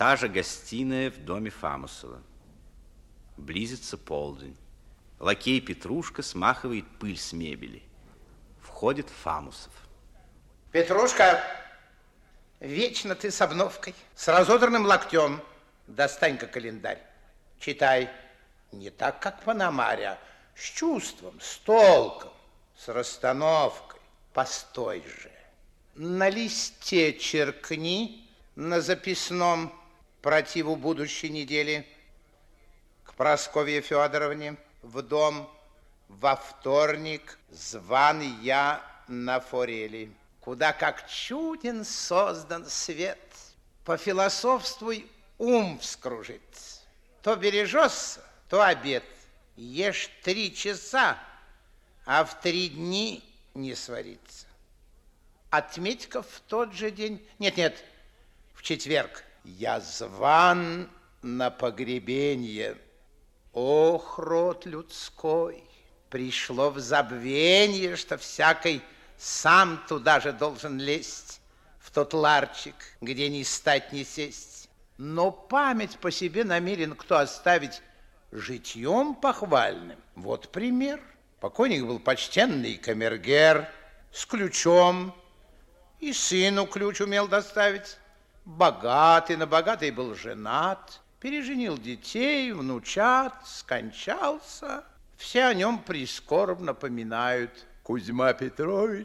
Та же гостиная в доме Фамусова. Близится полдень. Лакей Петрушка смахивает пыль с мебели. Входит Фамусов. Петрушка, вечно ты с обновкой, с разодранным локтем. Достань-ка календарь. Читай. Не так, как Пономарь, а с чувством, с толком, с расстановкой. Постой же. На листе черкни на записном противу будущей недели к Прасковье Федоровне в дом во вторник зван я на форели. Куда как чуден создан свет. Пофилософствуй, ум вскружится. То бережешься, то обед. Ешь 3 часа, а в 3 дни не сварится. Отметь-ка в тот же день, нет, в четверг, я зван на погребенье. Ох, род людской, пришло в забвенье, что всякий сам туда же должен лезть, в тот ларчик, где ни стать, ни сесть. Но память по себе намерен кто оставить житьем похвальным. Вот пример. Покойник был почтенный камергер с ключом, и сыну ключ умел доставить. Богатый, на богатый был женат, переженил детей, внучат, скончался. Все о нем прискорбно поминают. Кузьма Петрович,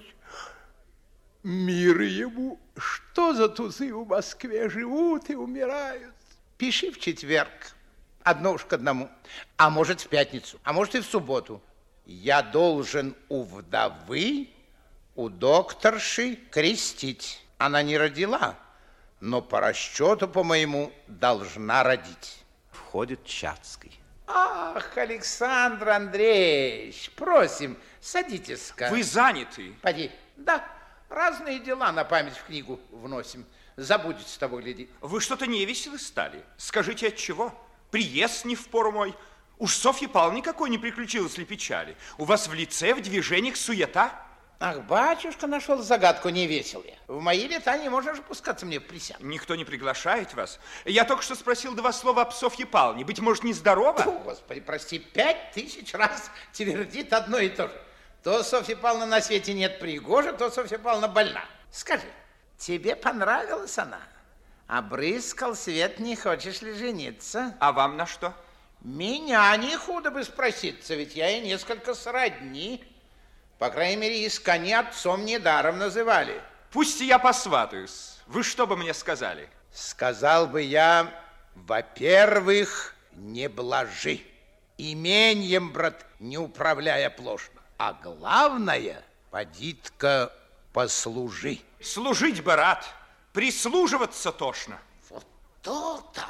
мир ему, что за тузы в Москве живут и умирают. Пиши в четверг, одно уж к одному, а может в пятницу, а может и в субботу. Я должен у вдовы, у докторши крестить. Она не родила, но по расчету, по-моему, должна родить. Входит Чацкий. Ах, Александр Андреевич, просим, садитесь-ка. Вы заняты? Поди. Да, разные дела на память в книгу вносим. Забудет с тобой глядеть. Вы что-то невеселы стали. Скажите, от чего? Приезд не впору мой. Уж Софье Павловне никакой не приключилось ли печали? У вас в лице, в движениях суета? Ах, батюшка нашел загадку невеселую. В мои лета не можешь пускаться мне в присягу. Никто не приглашает вас. Я только что спросил 2 слова об Софье Павловне. Быть может, нездорова? Фу, Господи, прости, 5000 раз твердит одно и то же. То Софья Павловна на свете нет пригожа, то Софья Павловна больна. Скажи, тебе понравилась она? Обрыскал свет, не хочешь ли жениться? А вам на что? Меня не худо бы спроситься, ведь я и несколько сродни. По крайней мере, искони отцом недаром называли. Пусть я посватаюсь. Вы что бы мне сказали? Сказал бы я, во-первых, не блажи. Именьем, брат, не управляя плошно. А главное, поди-ка послужи. Служить бы рад, прислуживаться тошно. Вот то-то.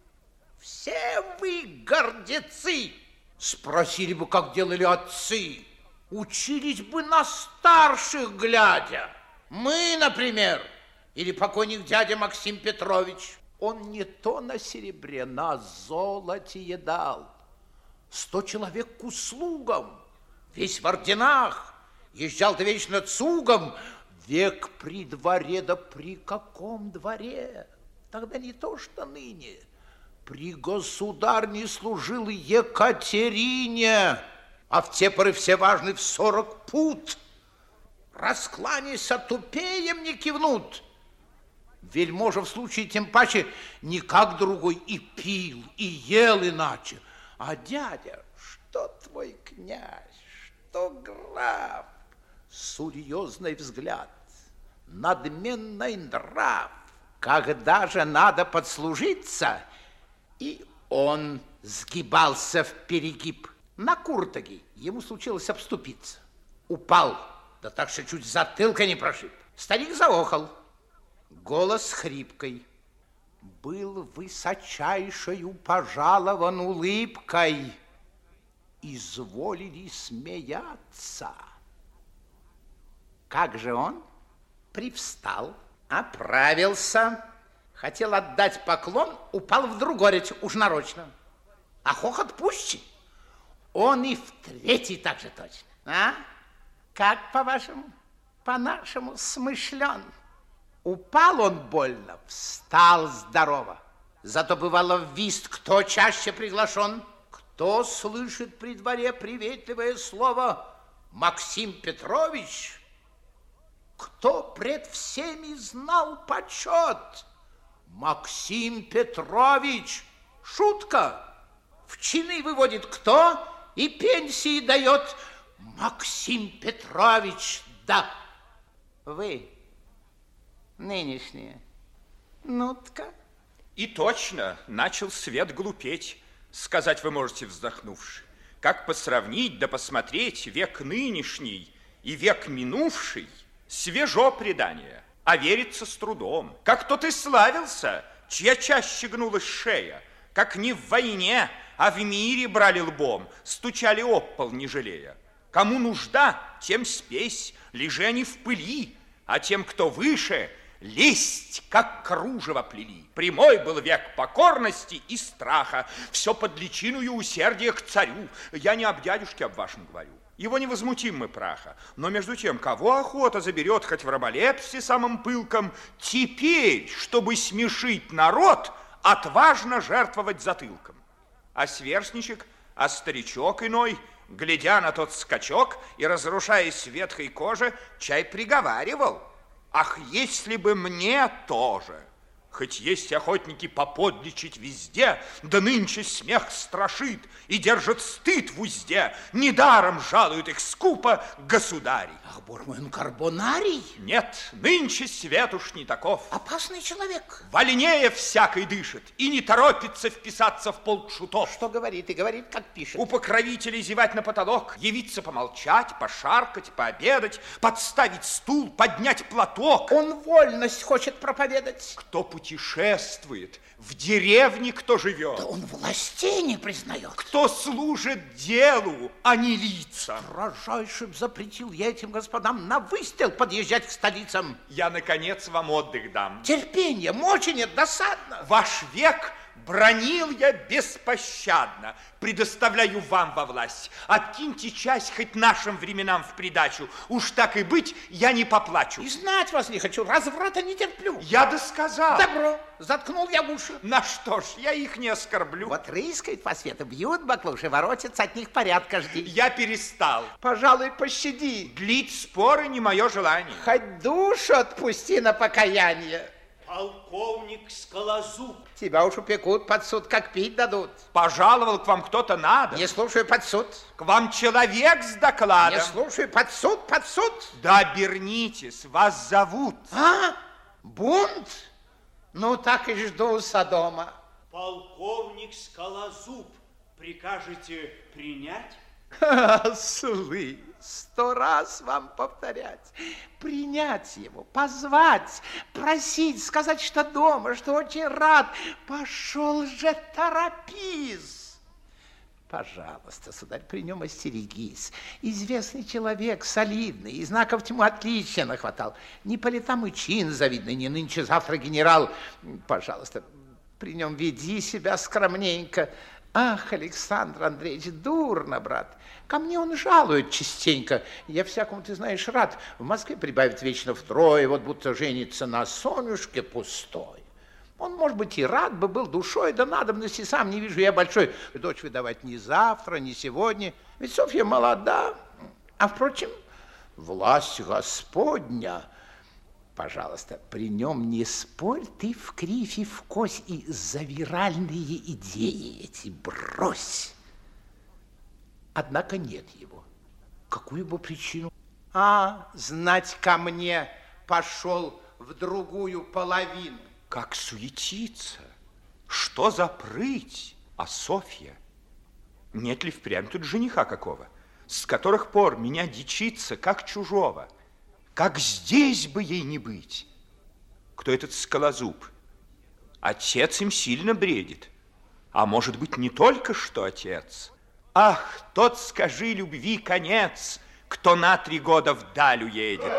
Все вы гордецы. Спросили бы, как делали отцы. Учились бы на старших глядя. Мы, например, или покойник дядя Максим Петрович. Он не то на серебре, на золоте едал. 100 человек к услугам, весь в орденах. Езжал-то вечно цугом. Век при дворе, да при каком дворе? Тогда не то, что ныне. При государне служил Екатерине, а в те поры все важны в 40 пут. Раскланяйся, тупеем не кивнут. Вельможа в случае тем паче не как другой и пил, и ел иначе. А дядя, что твой князь, что граф, серьезный взгляд, надменный нрав. Когда же надо подслужиться, и он сгибался в перегиб. На куртаге ему случилось обступиться. Упал, да так что чуть затылка не прошиб. Старик заохал. Голос хрипкой. Был высочайшою пожалован улыбкой. Изволили смеяться. Как же он? Привстал, оправился, хотел отдать поклон, упал в другоречь, уж нарочно. А хохот пуще. Он и в 3-й так же точно. А? Как по-вашему? По-нашему смышлен. Упал он больно, встал здорово. Зато бывало в вист, кто чаще приглашен, кто слышит при дворе приветливое слово Максим Петрович, кто пред всеми знал почет. Максим Петрович, шутка, в чины выводит кто и пенсии дает. Максим Петрович, да. Вы, нынешние, ну-ка. И точно начал свет глупеть, сказать вы можете, вздохнувши. Как посравнить да посмотреть век нынешний и век минувший, свежо предание, а верится с трудом. Как тот и славился, чья чаще гнулась шея, как не в войне, а в мире брали лбом, стучали об пол, не жалея. Кому нужда, тем спесь, лежи они в пыли, а тем, кто выше, лесть, как кружево плели. Прямой был век покорности и страха, все под личиною усердия к царю. Я не об дядюшке об вашем говорю, его невозмутим мы праха. Но между тем, кого охота заберет хоть в раболепстве самым пылком, теперь, чтобы смешить народ, отважно жертвовать затылком. А сверстничек, а старичок иной, глядя на тот скачок и разрушаясь в ветхой коже, чай приговаривал: ах, если бы мне тоже! Хоть есть охотники поподличить везде, да нынче смех страшит и держит стыд в узде. Недаром жалуют их скупо государей. Ах, боже мой, он карбонарий? Нет, нынче свет уж не таков. Опасный человек. Вольнее всякой дышит и не торопится вписаться в полк шутов. Что говорит и говорит, как пишет. У покровителей зевать на потолок, явиться помолчать, пошаркать, пообедать, подставить стул, поднять платок. Он вольность хочет проповедать. Кто путешествует, в деревне кто живет. Да он властей не признает. Кто служит делу, а не лицам. Строжайше запретил я этим господам на выстрел подъезжать к столицам. Я, наконец, вам отдых дам. Терпения, мочи нет, досадно. Ваш век бранил я беспощадно, предоставляю вам во власть. Откиньте часть хоть нашим временам в придачу. Уж так и быть, я не поплачу. И знать вас не хочу, разврата не терплю. Я досказал. Добро, заткнул я уши. На что ж, я их не оскорблю. Вот рыскают по свету, бьют баклуши, воротятся, от них порядка жди. Я перестал. Пожалуй, пощади. Длить споры не мое желание. Хоть душу отпусти на покаяние. Полковник Скалозуб. Тебя уж упекут под суд, как пить дадут. Пожаловал к вам кто-то надо. Не слушаю, под суд. К вам человек с докладом. Не слушаю, под суд, под суд. Да обернитесь, вас зовут. А? Бунт? Ну, так и жду у Содома. Полковник Скалозуб. Прикажете принять? Ослы, 100 раз вам повторять. Принять его, позвать, просить, сказать, что дома, что очень рад. Пошел же, торопись. Пожалуйста, сударь, при нем остерегись. Известный человек, солидный, и знаков тьмы отлично нахватал. Не по летам и чин завидный, не нынче, завтра генерал. Пожалуйста, при нем веди себя скромненько. Ах, Александр Андреевич, дурно, брат. Ко мне он жалует частенько. Я всякому, ты знаешь, рад. В Москве прибавит вечно втрое, вот будто женится на Сонюшке пустой. Он, может быть, и рад бы был душой, да надобности сам не вижу я большой. Дочь выдавать ни завтра, ни сегодня. Ведь Софья молода. А, впрочем, власть Господня. Пожалуйста, при нем не спорь ты в кривь и в кось, и завиральные идеи эти брось. Однако нет его. Какую бы причину? А, знать, ко мне пошел в другую половину. Как суетиться? Что за прыть? А Софья? Нет ли впрямь тут жениха какого? С которых пор меня дичится, как чужого? Как здесь бы ей не быть? Кто этот Скалозуб? Отец им сильно бредит. А может быть, не только что отец? Ах, тот, скажи, любви конец, кто на 3 года вдаль уедет.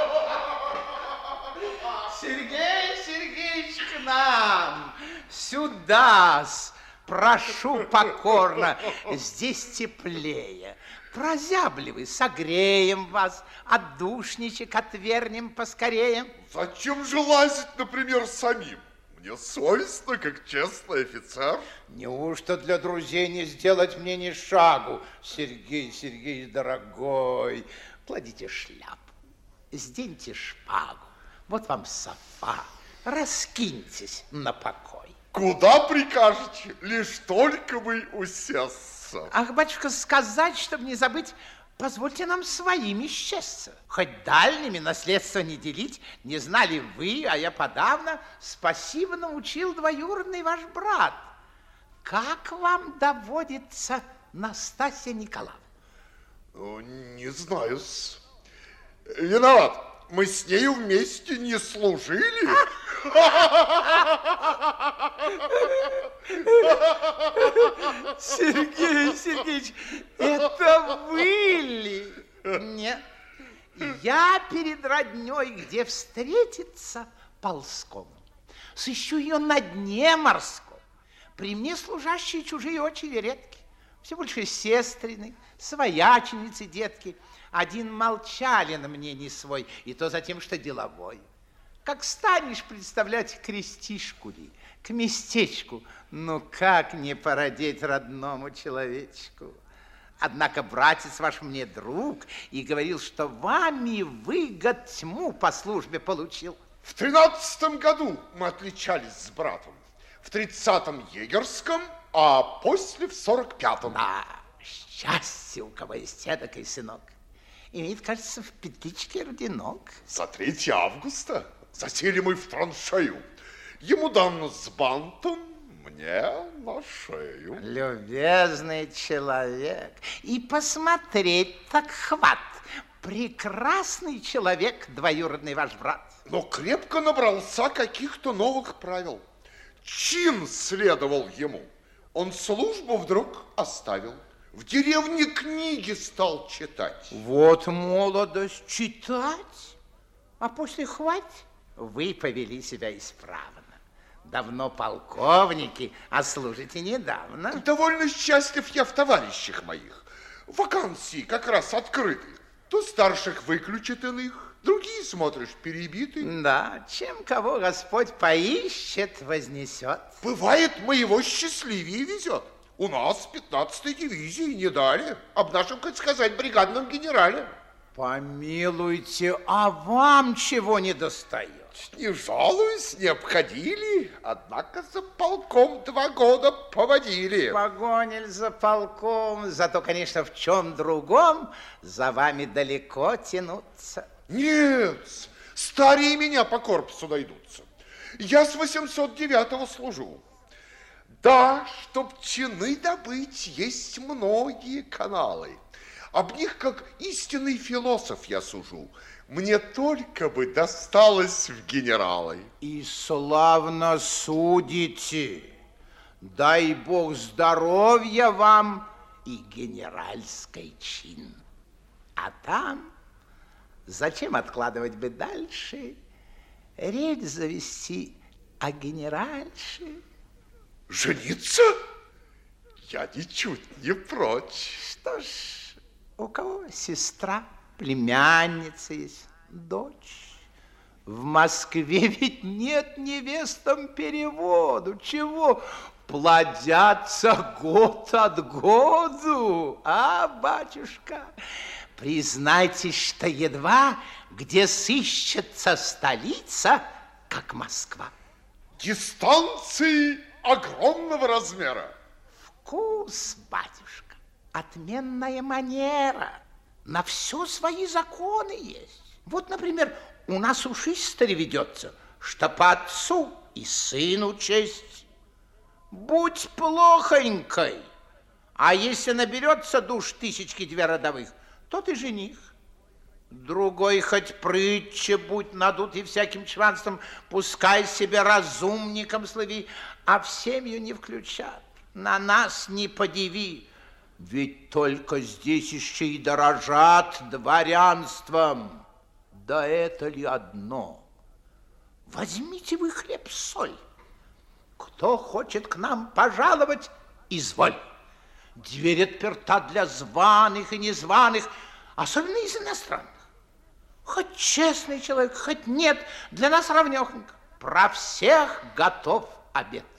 Сергей Сергеевич, к нам, сюда-с, прошу покорно, здесь теплее. Прозябливый, согреем вас, отдушничек отвернем поскорее. Зачем же лазить, например, самим? Мне совестно, как честный офицер. Неужто для друзей не сделать мне ни шагу? Сергей Сергеевич, дорогой, кладите шляпу, сденьте шпагу, вот вам софа, раскиньтесь на покой. Куда прикажете? Лишь только бы усесться. Ах, батюшка, сказать, чтобы не забыть, позвольте нам своими счастья. Хоть дальними наследство не делить, не знали вы, а я подавно спасибо научил двоюродный ваш брат. Как вам доводится Настасья Николаевна? Не знаю-с. Виноват. Мы с нею вместе не служили. Сергей Сергеевич, это вы ли? Нет. Я перед родней, где встретиться, ползком. Сыщу ее на дне морском. При мне служащие чужие очень редки. Все больше сестрины, свояченицы, детки. Один молчалин мне не свой, и то за тем, что деловой. Как станешь представлять крестишку ли, к местечку, ну как не породеть родному человечку? Однако братец ваш мне друг и говорил, что вами выгод тьму по службе получил. В 13-м году мы отличались с братом. В 30-м егерском, а после в 45-м. Да, счастье, у кого есть эдакой сынок. Имеет, кажется, в петличке орденок. За 3 августа засели мы в траншею. Ему дано с бантом, мне на шею. Любезный человек. И посмотреть так хват. Прекрасный человек, двоюродный ваш брат. Но крепко набрался каких-то новых правил. Чин следовал ему. Он службу вдруг оставил. В деревне книги стал читать. Вот молодость читать, а после хвать вы повели себя исправно. Давно полковники, а служите недавно. Довольно счастлив я в товарищах моих. Вакансии как раз открыты. То старших выключат иных, другие, смотришь, перебиты. Да, чем кого Господь поищет, вознесет. Бывает, моего счастливее везет. У нас 15-й дивизии не дали. Об нашем, как сказать, бригадном генерале. Помилуйте, а вам чего не достает? Не жалуюсь, не обходили. Однако за полком 2 года поводили. Погонили за полком, зато, конечно, в чем другом за вами далеко тянуться. Нет, старее меня по корпусу найдутся. Я с 809-го служу. Да, чтоб чины добыть, есть многие каналы. Об них, как истинный философ, я сужу. Мне только бы досталось в генералы. И славно судите. Дай Бог здоровья вам и генеральский чин. А там, зачем откладывать бы дальше, речь завести о генеральше. Жениться? Я ничуть не прочь. Что ж, у кого сестра, племянница есть, дочь? В Москве ведь нет невестам переводу. Чего? Плодятся год от году. А, батюшка, признайтесь, что едва где сыщется столица, как Москва. Дистанции огромного размера. Вкус, батюшка, отменная манера. На все свои законы есть. Вот, например, у нас уж история ведется, что по отцу и сыну честь. Будь плохонькой, а если наберется душ 1000-2 родовых, то ты жених. Другой хоть прытче будь надут и всяким чванством, пускай себе разумником слави, а в семью не включат. На нас не подиви, ведь только здесь еще и дорожат дворянством. Да это ли одно? Возьмите вы хлеб-соль. Кто хочет к нам пожаловать, изволь. Дверь отперта для званых и незваных, особенно из иностранных. Хоть честный человек, хоть нет, для нас равнёхонько. Про всех готов обед.